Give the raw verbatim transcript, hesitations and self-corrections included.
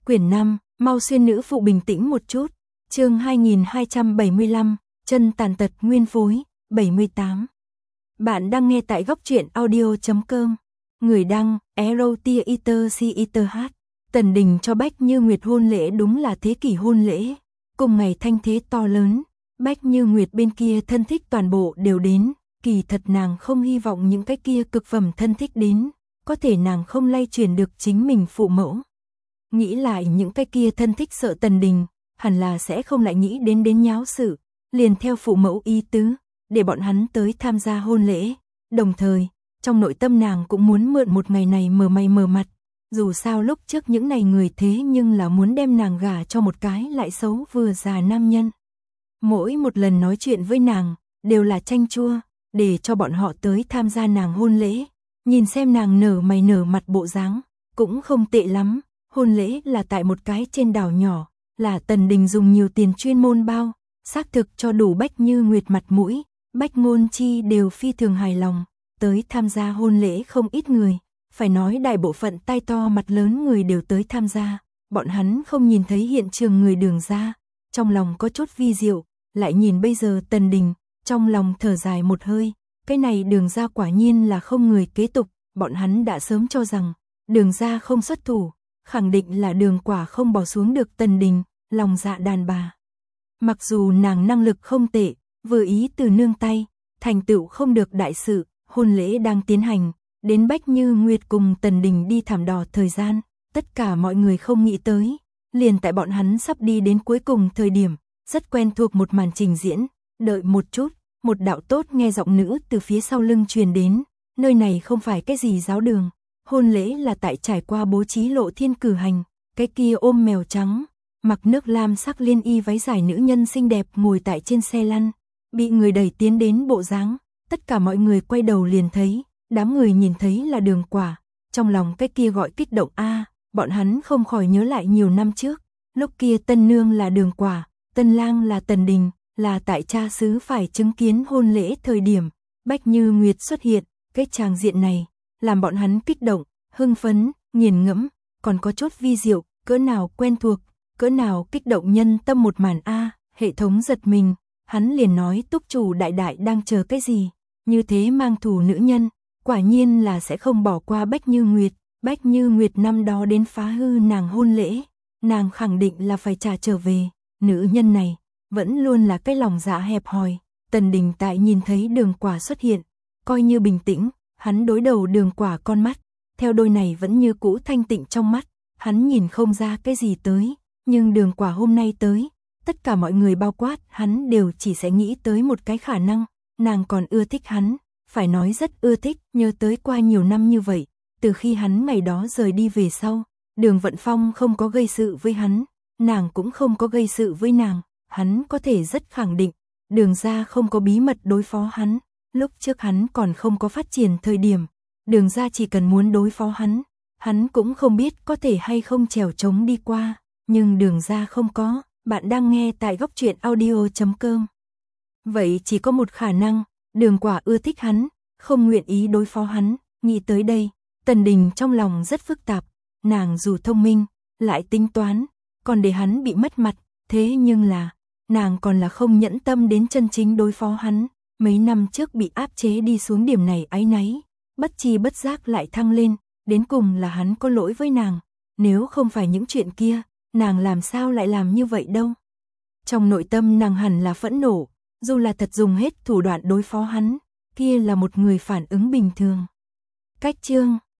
Quyển năm, mau xuyên nữ phụ bình tĩnh một chút. Chương hai nghìn hai trăm bảy mươi lăm, chân tàn tật nguyên phối, bảy mươi tám. Bạn đang nghe tại góc truyện audio chấm com. Người đăng, erotiaiterch. Tần Đình cho Bách Như Nguyệt hôn lễ đúng là thế kỷ hôn lễ. Cùng ngày thanh thế to lớn, Bách Như Nguyệt bên kia thân thích toàn bộ đều đến. Kỳ thật nàng không hy vọng những cái kia cực phẩm thân thích đến, có thể nàng không lay chuyển được chính mình phụ mẫu. Nghĩ lại những cái kia thân thích sợ Tần Đình, hẳn là sẽ không lại nghĩ đến đến nháo sự, liền theo phụ mẫu ý tứ, để bọn hắn tới tham gia hôn lễ. Đồng thời, trong nội tâm nàng cũng muốn mượn một ngày này mờ mày mờ mặt, dù sao lúc trước những này người thế nhưng là muốn đem nàng gả cho một cái lại xấu vừa già nam nhân. Mỗi một lần nói chuyện với nàng, đều là chanh chua, để cho bọn họ tới tham gia nàng hôn lễ, nhìn xem nàng nở mày nở mặt bộ dáng, cũng không tệ lắm. Hôn lễ là tại một cái trên đảo nhỏ, là Tần Đình dùng nhiều tiền chuyên môn bao, xác thực cho đủ Bách Như Nguyệt mặt mũi, Bách Ngôn Chi đều phi thường hài lòng, tới tham gia hôn lễ không ít người, phải nói đại bộ phận tai to mặt lớn người đều tới tham gia, bọn hắn không nhìn thấy hiện trường người Đường gia, trong lòng có chút vi diệu, lại nhìn bây giờ Tần Đình, trong lòng thở dài một hơi, cái này Đường gia quả nhiên là không người kế tục, bọn hắn đã sớm cho rằng, Đường gia không xuất thủ. Khẳng định là Đường Quả không bỏ xuống được Tần Đình, lòng dạ đàn bà. Mặc dù nàng năng lực không tệ, vừa ý từ nương tay, thành tựu không được đại sự, hôn lễ đang tiến hành, đến Bách Như Nguyệt cùng Tần Đình đi thảm đỏ thời gian, tất cả mọi người không nghĩ tới, liền tại bọn hắn sắp đi đến cuối cùng thời điểm, rất quen thuộc một màn trình diễn, đợi một chút, một đạo tốt nghe giọng nữ từ phía sau lưng truyền đến, nơi này không phải cái gì giáo đường. Hôn lễ là tại trải qua bố trí lộ thiên cử hành, cái kia ôm mèo trắng, mặc nước lam sắc liên y váy dài nữ nhân xinh đẹp ngồi tại trên xe lăn, bị người đẩy tiến đến bộ dáng, tất cả mọi người quay đầu liền thấy, đám người nhìn thấy là Đường Quả, trong lòng cái kia gọi kích động a, bọn hắn không khỏi nhớ lại nhiều năm trước, lúc kia tân nương là Đường Quả, tân lang là Tần Đình, là tại cha xứ phải chứng kiến hôn lễ thời điểm, Bách Như Nguyệt xuất hiện, cái tràng diện này làm bọn hắn kích động, hưng phấn, nghiền ngẫm, còn có chút vi diệu, cỡ nào quen thuộc, cỡ nào kích động nhân tâm một màn a, hệ thống giật mình, hắn liền nói túc chủ đại đại đang chờ cái gì, như thế mang thù nữ nhân, quả nhiên là sẽ không bỏ qua Bách Như Nguyệt, Bách Như Nguyệt năm đó đến phá hư nàng hôn lễ, nàng khẳng định là phải trả trở về, nữ nhân này, vẫn luôn là cái lòng dạ hẹp hòi, Tần Đình tại nhìn thấy Đường Quả xuất hiện, coi như bình tĩnh. Hắn đối đầu Đường Quả con mắt, theo đôi này vẫn như cũ thanh tịnh trong mắt, hắn nhìn không ra cái gì tới, nhưng Đường Quả hôm nay tới, tất cả mọi người bao quát hắn đều chỉ sẽ nghĩ tới một cái khả năng, nàng còn ưa thích hắn, phải nói rất ưa thích, nhớ tới qua nhiều năm như vậy, từ khi hắn ngày đó rời đi về sau, Đường Vận Phong không có gây sự với hắn, nàng cũng không có gây sự với nàng, hắn có thể rất khẳng định, Đường gia không có bí mật đối phó hắn. Lúc trước hắn còn không có phát triển thời điểm, Đường gia chỉ cần muốn đối phó hắn, hắn cũng không biết có thể hay không trèo trống đi qua, nhưng Đường gia không có, bạn đang nghe tại góc truyện audio chấm com. Vậy chỉ có một khả năng, Đường Quả ưa thích hắn, không nguyện ý đối phó hắn, nghĩ tới đây, Tần Đình trong lòng rất phức tạp, nàng dù thông minh, lại tính toán, còn để hắn bị mất mặt, thế nhưng là, nàng còn là không nhẫn tâm đến chân chính đối phó hắn. Mấy năm trước bị áp chế đi xuống điểm này áy náy, bất chi bất giác lại thăng lên, đến cùng là hắn có lỗi với nàng, nếu không phải những chuyện kia, nàng làm sao lại làm như vậy đâu. Trong nội tâm nàng hẳn là phẫn nộ, dù là thật dùng hết thủ đoạn đối phó hắn, kia là một người phản ứng bình thường. Cách chương